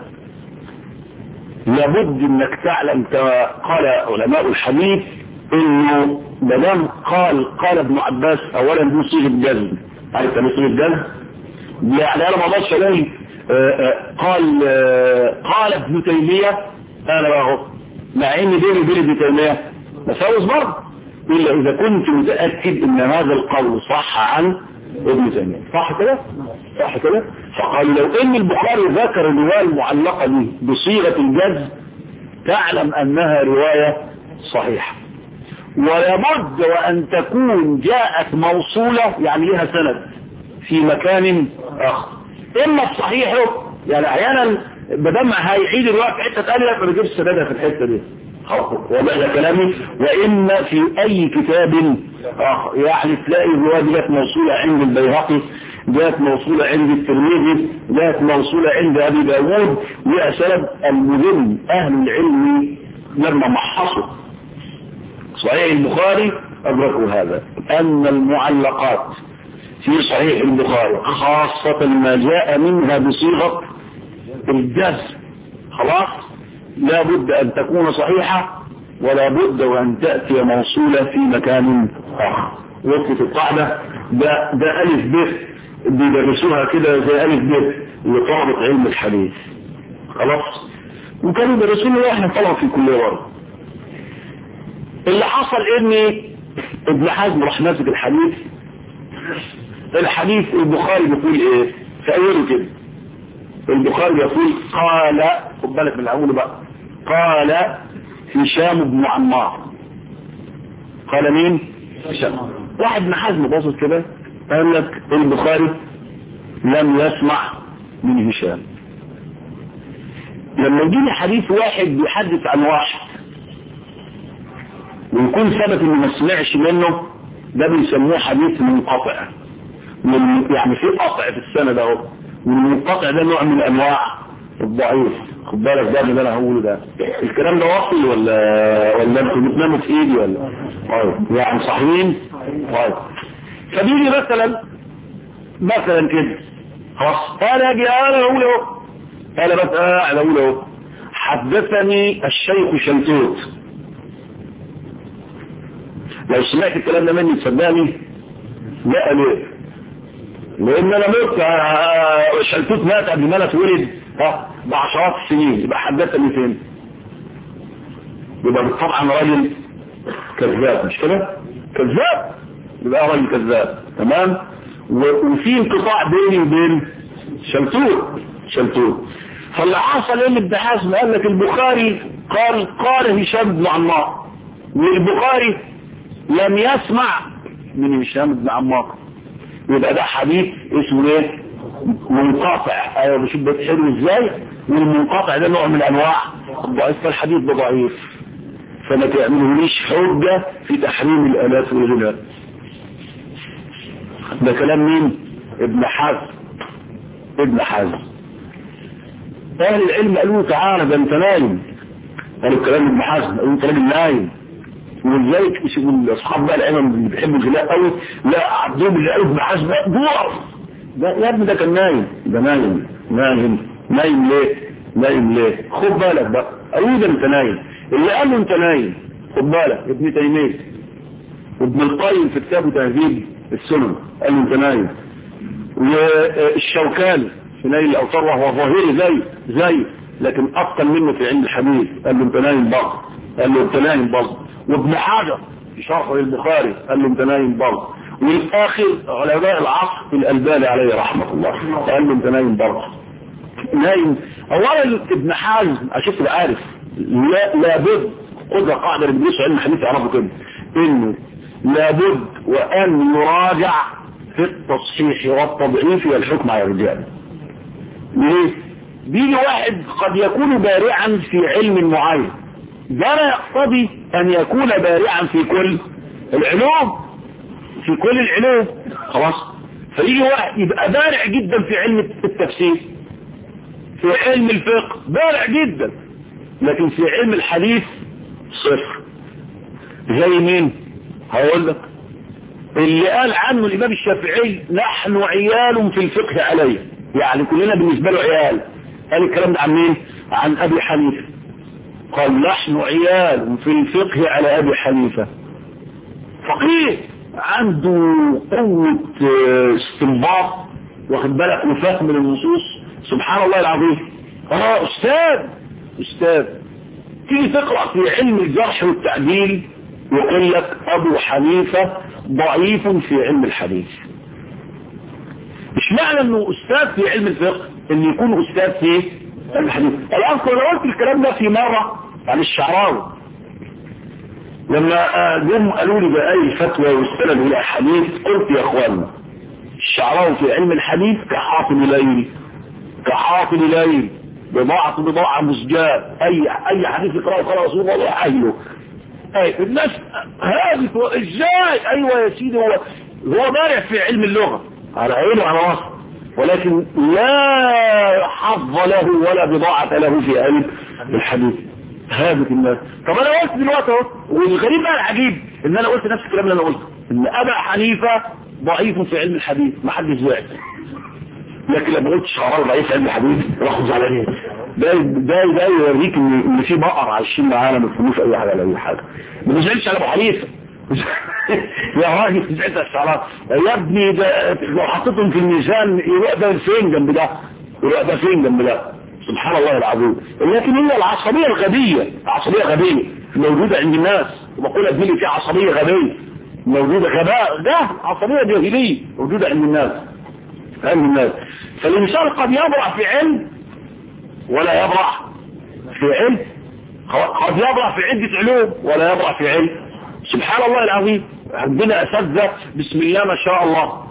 لابد انك تعلم كما قال علماء الحديث انه مدام قال ابن عباس اولا دي صيغه جزم. عارف ايه صيغه جزم؟ يعني انا ما اقدرش الاقي قال ابن تيميه انا بقى مع ان بيني وبين ابن تيميه مساوس برضه، الا اذا كنت متاكد ان هذا القول صح عن ابن تيميه. صح كده. فقال لو ان البخاري ذكر الروايه المعلقه دي بصيغه الجزم تعلم انها روايه صحيحه، ولابد وان تكون جاءت موصوله يعني لها سند في مكان اخر، اما الصحيح يعني احيانا بدل ما هيعيد الروايه في حته ثانيه ما بيجيبش سندها في الحته دي واضح ده كلامي. واما في اي كتاب اخر يعني تلاقي الروايه دي جت موصوله عند البيهقي، جت موصوله عند الترمذي، جت موصوله عند ابي داوود، لها سند. المهم اهل العلم لما محصوا صحيح البخاري ادركوا هذا، ان المعلقات في صحيح البخاري خاصة ما جاء منها بصيغة الجزم خلاص لا بد ان تكون صحيحة، ولا بد وان تأتي موصولة في مكان اخر. وقت القاعدة ده الف ب بيدرسوها كده زي الف ب لطلبة علم الحديث خلاص، وكانوا يدرسونا احنا طبعا في كل ورد. اللي حصل ان ابن حزم راح ماسك الحديث البخاري بيقول ايه في اوله كده، البخاري يقول قال، خد بالك من الاول بقى، قال هشام بن عمار. قال مين؟ هشام. واحد ابن حزم باصص كده قال لك البخاري لم يسمع من هشام. لما يجيني حديث واحد بيحدث عن واحد ويكون ثبت انه ما سمعش منه، ده بيسموه حديث منقطع. يعني في قطع في السند اهو، والمنقطع ده نوع من انواع الضعيف. خد بالك ده اللي انا هقوله ده، الكلام ده واصل ولا انتوا بتناموا في ايدي ولا؟ طيب يعني صحيحين. طيب فبيجي مثلا كده خلاص، انا اجي انا اقول اهو، انا بس قاعد اقول اهو حدثني الشيخ شلتوت. لو سمعت الكلام ده مني تصدقني؟ لا. ليه؟ لان انا مت. شلتوت مات قبل ما انا اتولد بعشرات السنين، يبقى حدثني فين؟ يبقى طبعا راجل كذاب، مش كده؟ كذاب، يبقى راجل كذاب. تمام. وفي انقطاع بيني وبين شلتوت. فاللي حصل ان ابن حزم قال لك البخاري قال هشام بن عمار، والبخاري لم يسمع من هشام بن عمار، يبقى ده حديث اسمه ايه؟ منقطع. ايوه بشوف بتحلو ازاي. والمنقطع ده نوع من انواع الضعيف، فالحديث ده ضعيف، فما تعملوليش حجه في تحريم الالات والغلال. ده كلام مين؟ ابن حزم. اهل العلم قالوا تعالى ده انت نايم. قالوا كلام ابن حزم، قالوا انت راجل نايم. ولذلك اصحاب بقى العلم اللي بيحبوا الغلاء قوي، لا عبدهم اللي قالوا ابن حزم دور ده يا ابني ده كان نايم. ده نايم ليه؟ خد بالك بقى، قالوا ده انت نايم. اللي قالوا انت نايم خد بالك ابن تيميه وابن القيم في كتابه تهذيب السنن قالوا انت نايم، والشوكاني في نيل الاوطار وهو ظاهري زي لكن اتقن منه في علم الحديث قال له انت نايم برضه. وابن حجر في شرح للبخاري قال له انت نايم برضه. والاخر علماء العصر الالباني عليه رحمه الله قال له انت نايم برضه. نايم. اولا ابن حزم اشوف عارف لابد خد قاعده اللي بيدرسوا علم الحديث يعرفوا كده، انه لابد وان يراجع في التصحيح والتضعيف والحكم على الرجال. ليه؟ بيجي واحد قد يكون بارعا في علم معين، ده لا يقتضي ان يكون بارعا في كل العلوم. خلاص. فيجي واحد يبقى بارع جدا في علم التفسير، في علم الفقه بارع جدا، لكن في علم الحديث صفر. زي مين؟ هقول لك اللي قال عنه الامام الشافعي نحن عيال في الفقه عليه، يعني كلنا بالنسبه له عيال. قال الكلام ده عن مين؟ عن ابي حنيفه. قال نحن عيال في الفقه على ابي حنيفه. فقيه عنده قوه استنباط، واخد بالك، وفهم من النصوص، سبحان الله العظيم. استاذ تيجي تقرا في علم الجرح والتعديل يقول لك ابو حنيفه ضعيف في علم الحديث. مش معنى انه استاذ في علم الفقه ان يكون استاذ في علم الحديث. الان لو قلت الكلام ده في مره عن الشعراوي لما جم قالوا لي بأي الفتوى والسند الى حديث، قلت يا اخوانا الشعراوي في علم الحديث كحاطب ليل بضاعة مزجاة. اي حديث يقرأه قال رسول الله حيله. الناس هذه ازاي؟ ايوه يا سيدي، هو بارع في علم اللغة على عينه وعلى راسه، ولكن لا حظ له ولا بضاعة له في علم الحديث. هذه الناس. طب انا قلت دلوقتي اهو، والغريب بقى العجيب ان انا قلت نفس الكلام اللي انا قلته، ان ابا حنيفه ضعيف في علم الحديث، ما حدش زعل. لكن لما قلت الشعراوي ضعيف في علم الحديث راحوا زعلانين. ده يوريك ان في بقر عايشين معانا ما بيفهموش اي حاجه على اي حاجه. ما بيزعلش على ابو حنيفه يا راجل تزعل الشعراوي يا ابني، ده لو حطيتهم في الميزان يروح ده فين جنب ده، سبحان الله العظيم. لكن هي العصبيه الغبيه، غبيه موجوده عند الناس، وبقول اديني في عصبيه غبيه موجوده، غباء ده عصبيه جاهليه موجوده عند الناس. فالانسان قد يبرع في علم ولا يبرع في علم، قد يبرع في عده علوم ولا يبرع في علم. سبحان الله العظيم. عندنا اساتذه بسم الله ما شاء الله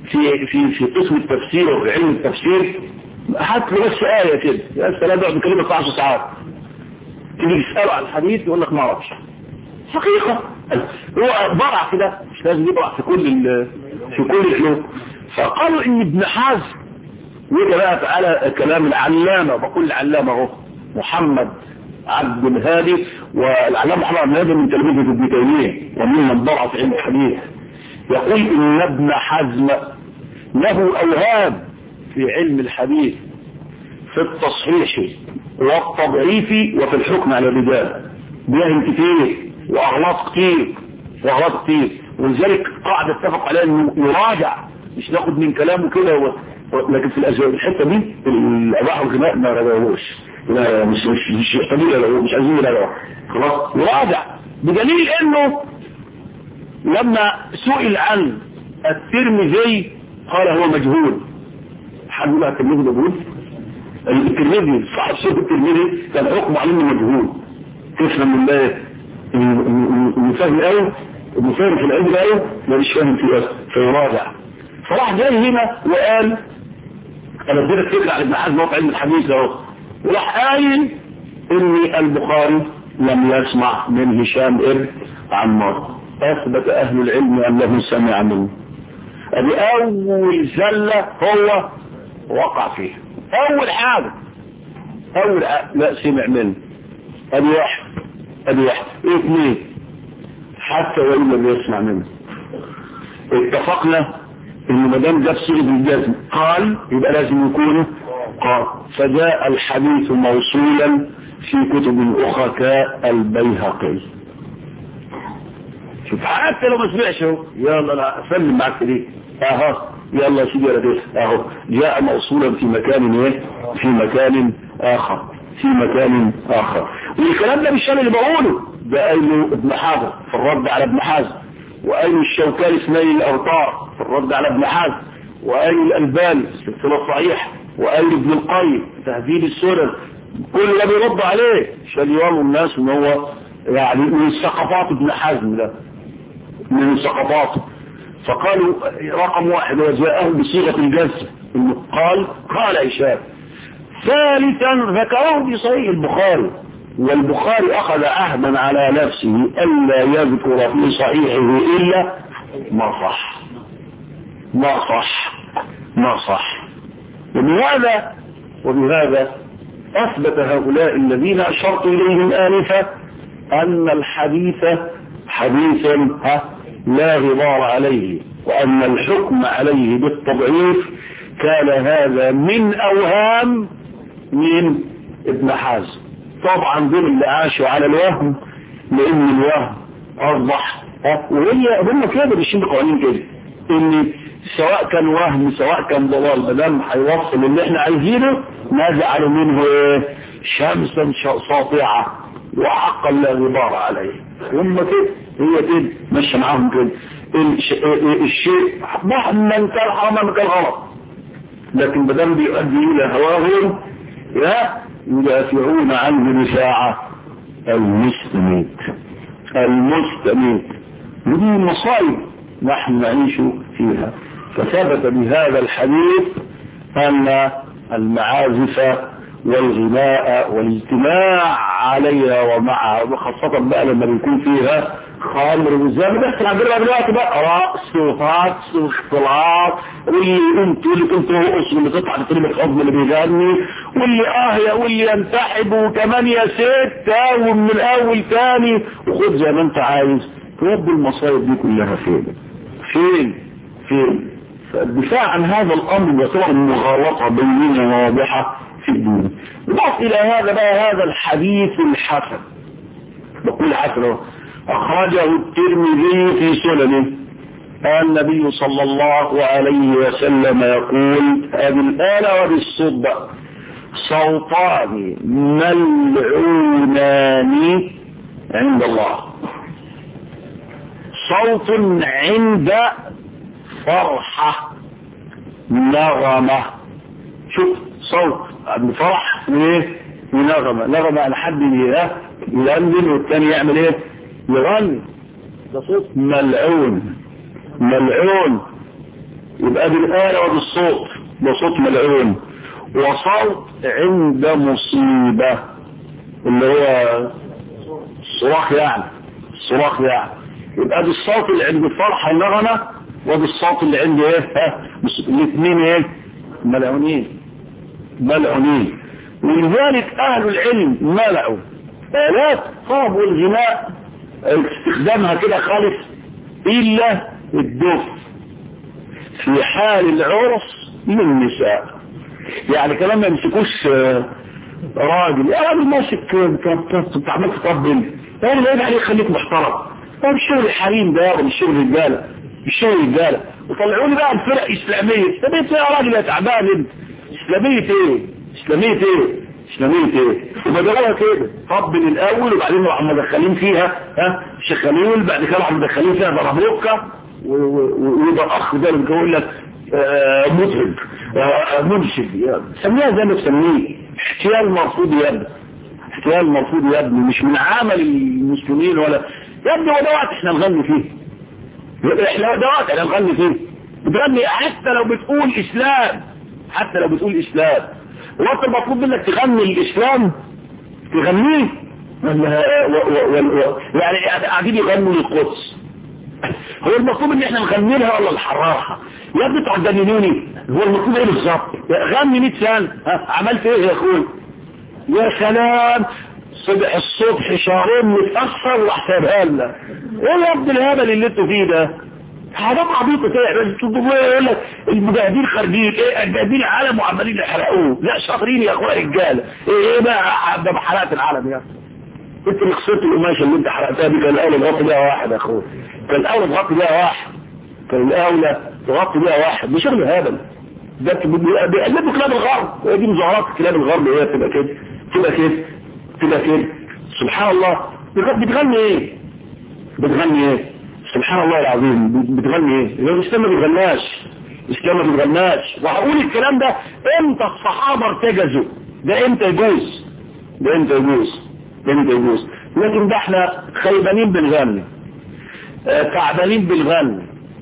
في قسم التفسير وفي علم التفسير، هات له بس آية كده، يا سلام يقعد يكلمك 10 ساعات، تيجي تسأله عن الحديث يقول لك ما اعرفش. حقيقة هو برع كده، مش لازم يبرع في كل العلوم. فقالوا ان ابن حزم، وده بقى تعالى كلام العلامة، بقول العلامة اهو محمد عبد الهادي، والعلامة محمد عبد الهادي من تلميذه ابن تيمية وممن برع في علم الحديث، يقول ان ابن حزم له اوهام في علم الحديث في التصحيح والتضعيف وفي الحكم على الرجال، بيهم كتير واغلاط كتير، ولذلك قاعدة اتفق عليها انه يراجع، مش ناخد من كلامه كده لكن في الحته دي الاباحه والغناء ما راجعوش، لا مش قليل، مش عايزين يراجعوا خلاص، يراجع. بدليل انه لما سئل عن الترمذي قال هو مجهول. حد يقول الترمذي مجهول؟ الترمذي صاحب شيخ الترمذي كان حكمه عليه مجهول. تفهم من ده المفاهم الايه، المفاهم في العلم الايه ما مش فاهم في ايه، فيراجع. فراح جاي هنا وقال انا اديتك فكره على ابن حزم في علم الحديث اهو، وراح قايل ان البخاري لم يسمع من هشام ابن عمار. اثبت اهل العلم انه سمع منه. ادي اول زله هو وقع فيها، اول حاجه لا سمع منه. ادي واحد اثنين حتى وان لم يسمع منه. اتفقنا ان ما دام جاب صيغه الجزم قال يبقى لازم يكون قال، فجاء الحديث موصولا في كتب اخرى كالبيهقي. شوف حتى لو ما سمعش يلا لا اسلم معاك ليه اهو، يلا يا سيدي يا ريت اهو جاء موصولا في مكان ايه، في مكان اخر. والكلام ده مش انا اللي بقوله، ده قايله ابن حزم في الرد على ابن حزم، وقايل الشوكاني اثنين الاوطار في الرد على ابن حزم، وقايل الالباني السلسله صحيح، وقايل ابن القيم تهذيب السنن، كل ده بيرد عليه عشان يوروا الناس ان هو يعني من ثقافات ابن حزم، ده من ثقافاته. فقالوا رقم واحد وجاءه بصيغه الجزم انه قال هشام. ثالثا ذكره في صحيح البخاري، والبخاري اخذ عهدا على نفسه الا يذكر في صحيحه الا ما صح. وبهذا اثبت هؤلاء الذين اشرت اليهم انفا ان الحديث حديث لا غبار عليه، وان الحكم عليه بالتضعيف كان هذا من اوهام من ابن حزم. طبعا دول اللي عاشوا على الوهم، لان الوهم اصبح هم كده ماشيين بقوانين كده، ان سواء كان وهم سواء كان ضلال ما دام هيوصل اللي احنا عايزينه نجعل منه شمسا ساطعه وحقا لا غبار عليه. هم كده، هي كده ماشيه معاهم كده. الشيء مهما كان حرام كان غلط، لكن ما دام بيؤدي الى هواهم يدافعون عنه دفاع المستميت. ودي مصائب نحن نعيش فيها. فثبت بهذا الحديث أن المعازف والغناء والاجتماع عليها ومعها، وخاصة بقى لما بيكون فيها خمر وزي ما بيحصل عندنا دلوقتي بقى رقص وهاتس واختلاط، واللي كنتوا رقص واللي تطلع تطلب الحضن اللي بيغني واللي ينتحب وكمان يا ست ومن الاول تاني وخد زي ما انت عايز. تودي المصايب دي كلها فين؟ فالدفاع عن هذا الامر يعتبر مغالطه بينه واضحه في الدين. نضاف الى هذا بقى هذا الحديث الحسن، بقول حسن اخرجه الترمذي في سننه. النبي صلى الله عليه وسلم يقول: ابي الآلة وبالصدق صوتان ملعونان عند الله، صوت عند فرحة نغمة. شوف صوت عند فرح ونغمة على حد يلندن والثاني يعمل ايه؟ يغني. ده صوت ملعون. يبقى بالآلة وبالصوت، ده صوت ملعون. وصوت عند مصيبة اللي هو الصراخ يعني، الصراخ يعني. يبقى بالصوت اللي عند الفرحة النغمة وبالصوت اللي عند ايه الاثنين ايه ملعونين ملعونين. ولذلك اهل العلم ملعوا آلات طرب والغناء استخدامها كده خالص الا الدف في حال العرس للنساء. يعني كلام ما يمسكوش راجل يا راجل ماسك بتعمل تطبل يعني لا عليه خليك محترم. ده مش شغل الحريم ده ولا مش شغل الرجاله، مش شغل الرجاله. وطلعوا لي بقى الفرق اسلاميه. اسلاميه ايه يا راجل يا تعبان انت؟ اسلاميه ايه؟ اسلاميه ايه؟ اسلاميه ايه؟ وبدلها كده طبل الاول وبعدين راحوا مدخلين فيها شخاليل، بعد كده راحوا مدخلين فيها ضربوكه ويبقى اخ ده اللي بيقول لك مطرب منشد. سميها زي ما تسميه، احتيال مرفوض يا ابني، احتيال مرفوض يا ابني، مش من عمل المسلمين ولا يا ابني. ودوات احنا نغني فيه، احنا دوات احنا نغني فيه. بتغني حتى لو بتقول اسلام، حتى لو بتقول اسلام. وانت المطلوب منك تغني الاسلام تغنيه يعني قاعدين يغنوا للقدس. هو المطلوب ان احنا نغني لها ولا نحررها؟ يا ابني تجننوني. هو المطلوب ايه بالظبط؟ غني 100 سنه عملت ايه يا اخوي؟ يا سلام صبح الصبح شهرين متاثر واحسبها لنا. ايه يا ابن الهبل اللي انتوا فيه ده؟ حاجات عبيطه كده. يقول لك المجاهدين خارجين ايه المجاهدين العالم وعمالين يحرقوه. لا شاطرين يا اخويا رجاله. ايه بقى ده حرقت العالم يا انت اللي خسرت القماشه اللي انت حرقتها دي. كان الاولى تغطي بيها واحد يا اخويا، كان الاولى تغطي بيها واحد، كان الاولى تغطي بيها واحد. مش شغل هبل ده. بيقلبوا كلاب الغرب. هي دي مظاهرات كلاب الغرب. هي تبقى كده تبقى كده تبقى كده. سبحان الله. بتغني ايه؟ بتغني ايه؟ سبحان الله العظيم. بتغني ايه؟ الاسلام ما بيغناش، الاسلام ما بيغناش. وهقول الكلام ده امتى الصحابه ارتجزوا؟ ده امتى يجوز؟ ده امتى يجوز؟ ده امتى يجوز؟ لكن ده احنا خيبانين بنغني، تعبانين بنغني،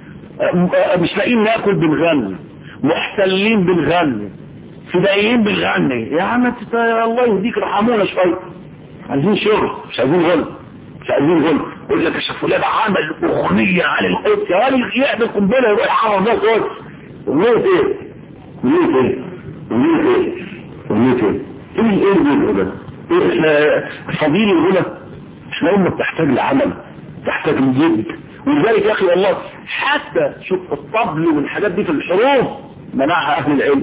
مش لاقيين ناكل بنغني، محتلين بنغني، فدائيين بنغني. يا عم الله يهديك رحمونا شويه. عايزين شغل، مش عايزين غل، مش عايزين غل. يقول لك الشيخ فلان عمل اغنيه على القدس. يا راجل يعمل قنبله يروح يحرر ده قدس. اغنيه ايه؟ اغنيه ايه؟ اغنيه ايه؟ اغنيه ايه؟ ايه اللي ده؟ احنا فضيل الغنى. احنا امه بتحتاج لعمل، تحتاج لجد. ولذلك يا اخي والله حتى شوف الطبل والحاجات دي في الحروب منعها اهل العلم.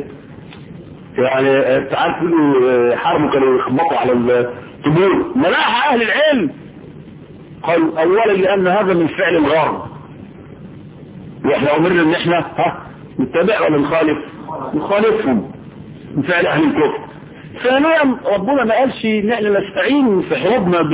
يعني انت عارف حرموا كانوا يخبطوا على الطبول، منعها اهل العلم. قالوا اولا لان هذا من فعل الغرب، واحنا امرنا ان احنا نتبع ولا نخالف؟ نخالفهم، من فعل اهل الكفر. ثانيا ربنا ما قالش ان احنا نستعين في حروبنا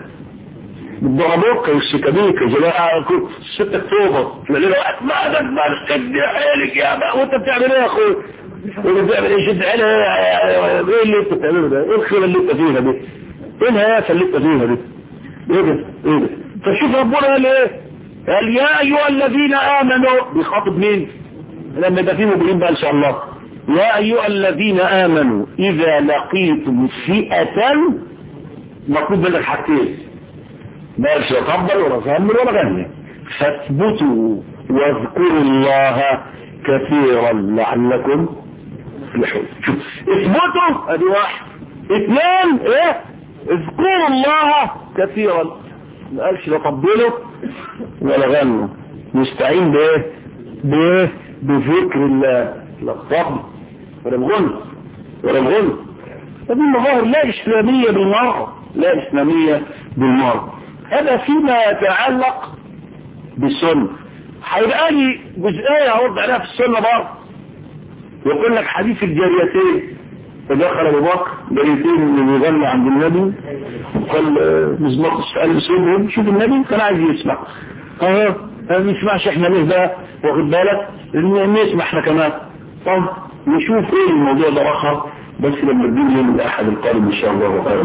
بالضربوكه والسكابيكه زي 6 اكتوبر. تلاقي له واحد ما ده ما تشد حيلك يا بقى وانت بتعمل ايه يا اخويا؟ وانت بتعمل ايه؟ شد حيلك ايه اللي انت بتعمله ده؟ ايه الخيره اللي انت فيها دي؟ ايه الهيافه اللي انت فيها دي؟ ايه ده؟ ايه ده؟ فشوف ربنا قال ايه؟ قال يا ايها الذين امنوا. بيخاطب مين؟ لما يبقى فيه مؤمنين بقى ان شاء الله. يا ايها الذين امنوا اذا لقيتم فئه، مطلوب منك حاجتين، ما قالش يطبل ولا صمل ولا غني. فاثبتوا واذكروا الله كثيرا لعلكم تفلحون. اثبتوا ادي واحد. اثنين ايه؟ اذكروا الله كثيرا. ما قالش لا طبلوا ولا غنوا. نستعين بايه؟ بذكر الله، لا الطبل ولا الغنى ولا الغنى. هذه المظاهر لا اسلاميه بالمره، لا اسلاميه بالمره. هذا فيما يتعلق بالسنه. هيبقى لي جزئيه هرد عليها في السنه برضه. يقول لك حديث الجاريتين. فدخل ابو بكر جاريتين اللي بيغني عند النبي، قال مزمار السؤال سيبهم شوف النبي كان عايز يسمع. ما نسمعش احنا ليه بقى؟ واخد بالك؟ نسمع احنا كمان. طب نشوف ايه الموضوع ده رخر بس لما تجيب يوم الأحد القادم إن شاء الله خير.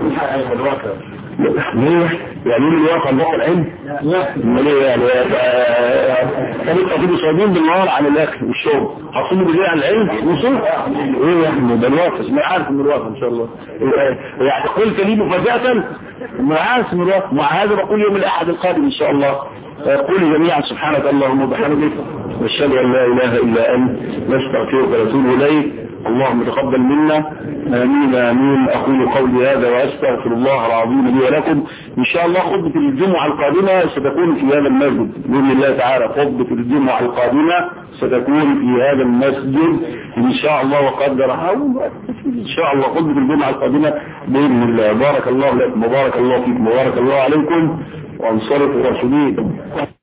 ليه؟ يعني من الواقع الواقع العلم؟ امال ايه يعني؟ كانوا تقضيبوا صايمين بالنهار عن الاكل والشرب، هتصوموا بالليل عن العلم وصوم؟ ايه يا احمد ده الواقع، ما عارف من الواقع ان شاء الله. يعني قلت لي مفاجأة ما عارف من الواقع، مع هذا بقول يوم الاحد القادم ان شاء الله. قولوا جميعا سبحانك اللهم وبحمدك نشهد ان لا اله الا انت نستغفرك ونتوب اليك. اللهم تقبل منا، امين امين. اقول قولي هذا واستغفر الله العظيم لي ولكم. ان شاء الله خطبة الجمعة القادمة ستكون في هذا المسجد باذن الله تعالى. خطبة الجمعة القادمة ستكون في هذا المسجد ان شاء الله وقدرها ان شاء الله. خطبة الجمعة القادمة باذن الله. بارك الله لكم وبارك الله فيكم وبارك الله عليكم وانصرف راشدين.